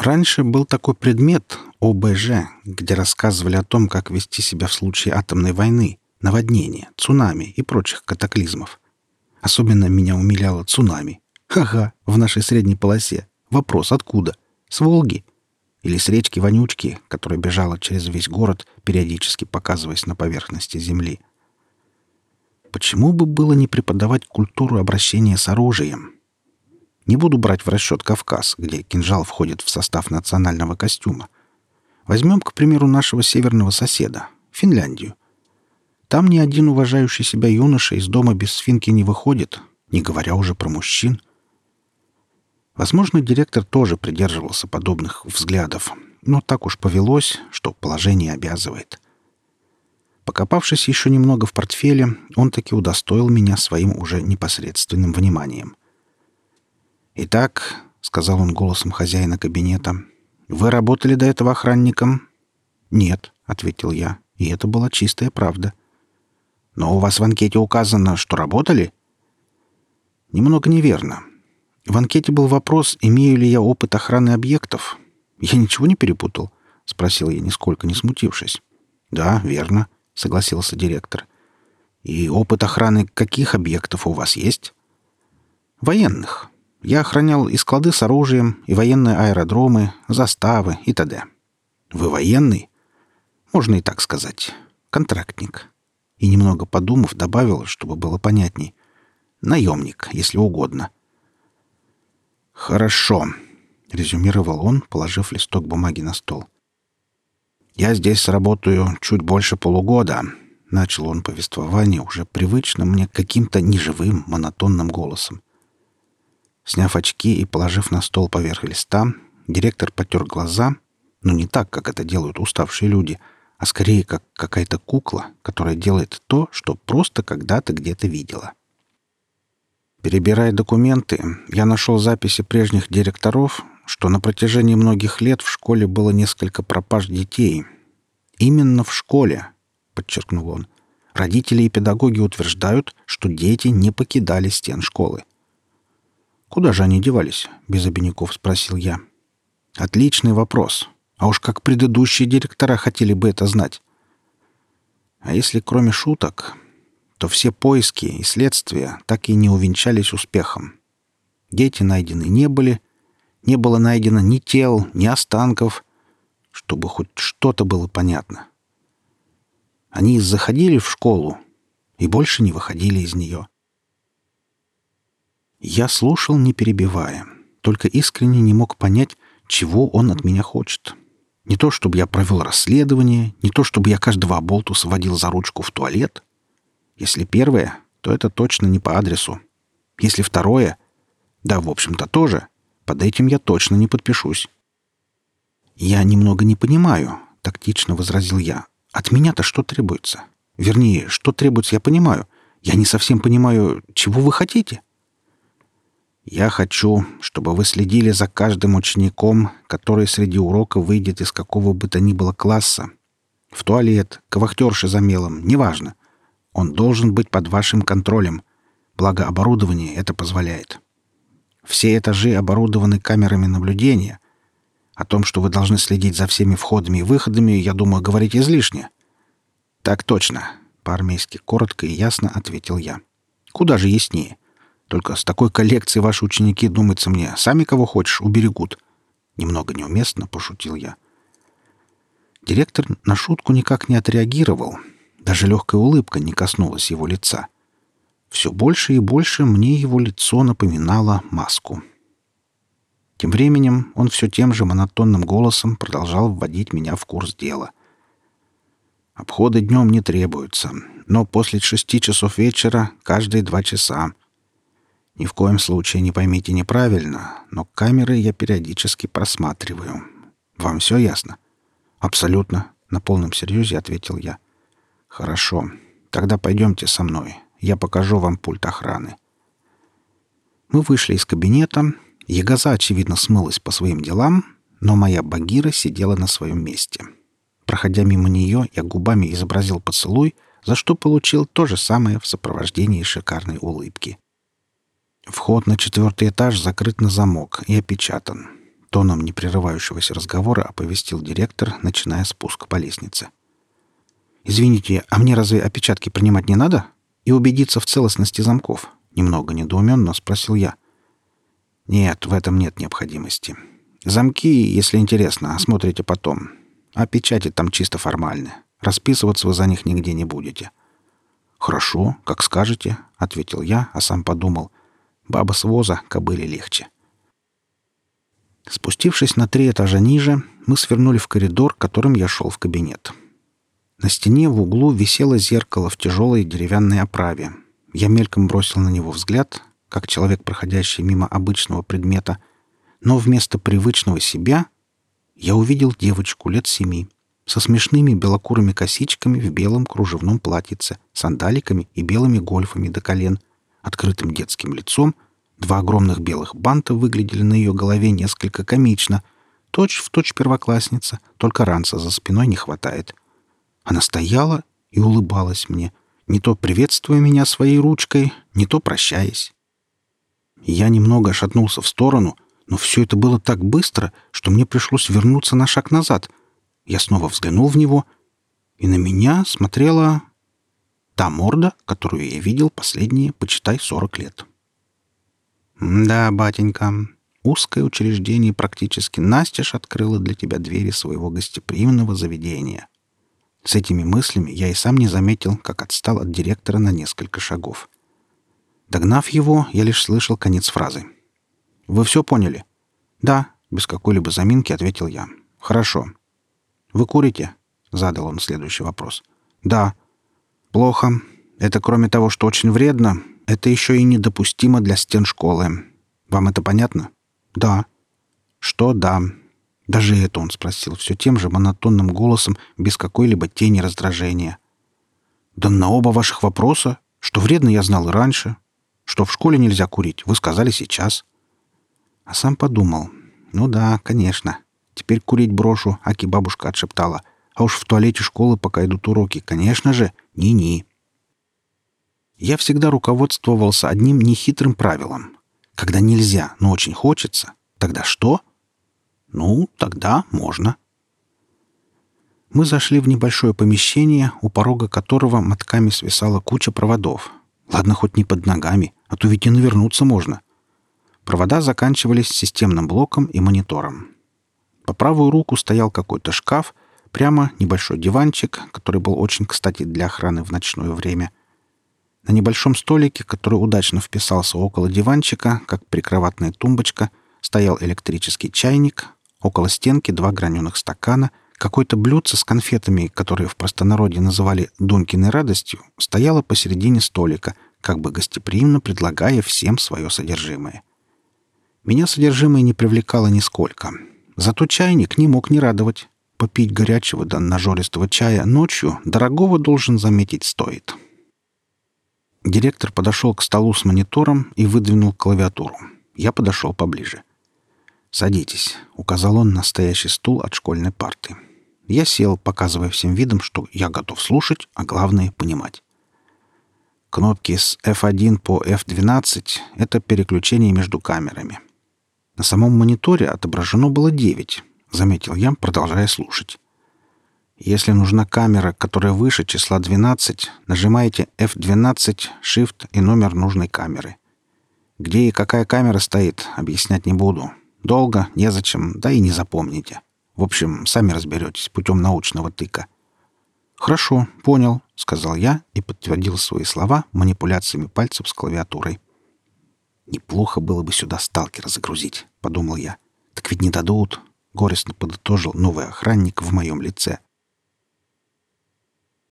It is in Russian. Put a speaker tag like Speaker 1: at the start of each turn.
Speaker 1: Раньше был такой предмет ОБЖ, где рассказывали о том, как вести себя в случае атомной войны, наводнения, цунами и прочих катаклизмов. Особенно меня умиляло цунами. Ха-ха, в нашей средней полосе. Вопрос откуда? С Волги? Или с речки Вонючки, которая бежала через весь город, периодически показываясь на поверхности земли? Почему бы было не преподавать культуру обращения с оружием? Не буду брать в расчет Кавказ, где кинжал входит в состав национального костюма. Возьмем, к примеру, нашего северного соседа — Финляндию. Там ни один уважающий себя юноша из дома без свинки не выходит, не говоря уже про мужчин. Возможно, директор тоже придерживался подобных взглядов, но так уж повелось, что положение обязывает. Покопавшись еще немного в портфеле, он таки удостоил меня своим уже непосредственным вниманием. «Итак», — сказал он голосом хозяина кабинета, — «вы работали до этого охранником?» «Нет», — ответил я, и это была чистая правда. «Но у вас в анкете указано, что работали?» «Немного неверно. В анкете был вопрос, имею ли я опыт охраны объектов. Я ничего не перепутал?» — спросил я, нисколько не смутившись. «Да, верно», — согласился директор. «И опыт охраны каких объектов у вас есть?» «Военных. Я охранял и склады с оружием, и военные аэродромы, заставы и т.д. Вы военный? Можно и так сказать. Контрактник». И, немного подумав, добавил, чтобы было понятней. «Наемник, если угодно». «Хорошо», — резюмировал он, положив листок бумаги на стол. «Я здесь работаю чуть больше полугода», — начал он повествование уже привычно мне каким-то неживым, монотонным голосом. Сняв очки и положив на стол поверх листа, директор потер глаза, но не так, как это делают уставшие люди, а скорее как какая-то кукла, которая делает то, что просто когда-то где-то видела. Перебирая документы, я нашел записи прежних директоров, что на протяжении многих лет в школе было несколько пропаж детей. «Именно в школе», — подчеркнул он. «Родители и педагоги утверждают, что дети не покидали стен школы». «Куда же они девались?» — без обиняков спросил я. «Отличный вопрос. А уж как предыдущие директора хотели бы это знать». А если кроме шуток, то все поиски и следствия так и не увенчались успехом. Дети найдены не были, не было найдено ни тел, ни останков, чтобы хоть что-то было понятно. Они заходили в школу и больше не выходили из нее. Я слушал, не перебивая, только искренне не мог понять, чего он от меня хочет. Не то, чтобы я провел расследование, не то, чтобы я каждого оболтуса водил за ручку в туалет. Если первое, то это точно не по адресу. Если второе, да, в общем-то, тоже, под этим я точно не подпишусь. «Я немного не понимаю», — тактично возразил я. «От меня-то что требуется? Вернее, что требуется, я понимаю. Я не совсем понимаю, чего вы хотите». «Я хочу, чтобы вы следили за каждым учеником, который среди урока выйдет из какого бы то ни было класса. В туалет, к вахтерше за мелом, неважно. Он должен быть под вашим контролем. Благо оборудование это позволяет. Все этажи оборудованы камерами наблюдения. О том, что вы должны следить за всеми входами и выходами, я думаю, говорить излишне». «Так точно», — по-армейски коротко и ясно ответил я. «Куда же яснее? Только с такой коллекцией ваши ученики, думается мне, сами кого хочешь уберегут». Немного неуместно пошутил я. Директор на шутку никак не отреагировал. Даже легкая улыбка не коснулась его лица. Все больше и больше мне его лицо напоминало маску. Тем временем он все тем же монотонным голосом продолжал вводить меня в курс дела. «Обходы днем не требуются, но после 6 часов вечера каждые 2 часа. Ни в коем случае не поймите неправильно, но камеры я периодически просматриваю. Вам все ясно?» «Абсолютно», — на полном серьезе ответил я. «Хорошо. Тогда пойдемте со мной. Я покажу вам пульт охраны». Мы вышли из кабинета. Ягоза, очевидно, смылась по своим делам, но моя Багира сидела на своем месте. Проходя мимо нее, я губами изобразил поцелуй, за что получил то же самое в сопровождении шикарной улыбки. Вход на 4-й этаж закрыт на замок и опечатан. тоном непрерывающегося разговора оповестил директор, начиная спуск по лестнице. «Извините, а мне разве опечатки принимать не надо? И убедиться в целостности замков?» Немного недоуменно спросил я. «Нет, в этом нет необходимости. Замки, если интересно, осмотрите потом. А печати там чисто формальны. Расписываться вы за них нигде не будете». «Хорошо, как скажете», — ответил я, а сам подумал. «Баба с воза кобыле легче». Спустившись на 3 этажа ниже, мы свернули в коридор, которым я шел в кабинет. На стене в углу висело зеркало в тяжелой деревянной оправе. Я мельком бросил на него взгляд, как человек, проходящий мимо обычного предмета, но вместо привычного себя я увидел девочку лет 7 со смешными белокурыми косичками в белом кружевном платьице, сандаликами и белыми гольфами до колен, открытым детским лицом. 2 огромных белых банта выглядели на ее голове несколько комично. Точь-в-точь первоклассница, только ранца за спиной не хватает. Она стояла и улыбалась мне, не то приветствуя меня своей ручкой, не то прощаясь. Я немного шатнулся в сторону, но все это было так быстро, что мне пришлось вернуться на шаг назад. Я снова взглянул в него, и на меня смотрела та морда, которую я видел последние, почитай, 40 лет. «Да, батенька, узкое учреждение практически настежь открыло для тебя двери своего гостеприимного заведения». С этими мыслями я и сам не заметил, как отстал от директора на несколько шагов. Догнав его, я лишь слышал конец фразы. «Вы все поняли?» «Да», — без какой-либо заминки ответил я. «Хорошо». «Вы курите?» — задал он следующий вопрос. «Да». «Плохо. Это, кроме того, что очень вредно, это еще и недопустимо для стен школы. Вам это понятно?» «Да». «Что да?» Даже это он спросил все тем же монотонным голосом, без какой-либо тени раздражения. «Да на оба ваших вопроса. Что вредно, я знал и раньше. Что в школе нельзя курить, вы сказали сейчас». А сам подумал. «Ну да, конечно. Теперь курить брошу», — аки бабушка отшептала. «А уж в туалете школы, пока идут уроки, конечно же, ни-ни». Я всегда руководствовался одним нехитрым правилом. Когда нельзя, но очень хочется, тогда что? Ну, тогда можно. Мы зашли в небольшое помещение, у порога которого мотками свисала куча проводов. Ладно, хоть не под ногами, а то ведь и навернуться можно. Провода заканчивались системным блоком и монитором. По правую руку стоял какой-то шкаф, прямо небольшой диванчик, который был очень кстати для охраны в ночное время. На небольшом столике, который удачно вписался около диванчика, как прикроватная тумбочка, стоял электрический чайник, около стенки 2 граненых стакана, какое-то блюдце с конфетами, которые в простонародье называли «Дунькиной радостью», стояло посередине столика, как бы гостеприимно предлагая всем свое содержимое. Меня содержимое не привлекало нисколько. Зато чайник не мог не радовать. Попить горячего да нажористого чая ночью дорогого, должен заметить, стоит. Директор подошел к столу с монитором и выдвинул клавиатуру. Я подошел поближе. «Садитесь», — указал он на стоящий стул от школьной парты. Я сел, показывая всем видом, что я готов слушать, а главное — понимать. Кнопки с F1 по F12 — это переключение между камерами. На самом мониторе отображено было 9, заметил я, продолжая слушать. Если нужна камера, которая выше числа 12, нажимаете F12, Shift и номер нужной камеры. Где и какая камера стоит, объяснять не буду. Долго, незачем, да и не запомните. В общем, сами разберетесь путем научного тыка. «Хорошо, понял», — сказал я и подтвердил свои слова манипуляциями пальцев с клавиатурой. «Неплохо было бы сюда сталкера загрузить», — подумал я. «Так ведь не дадут», — горестно подытожил новый охранник в моем лице.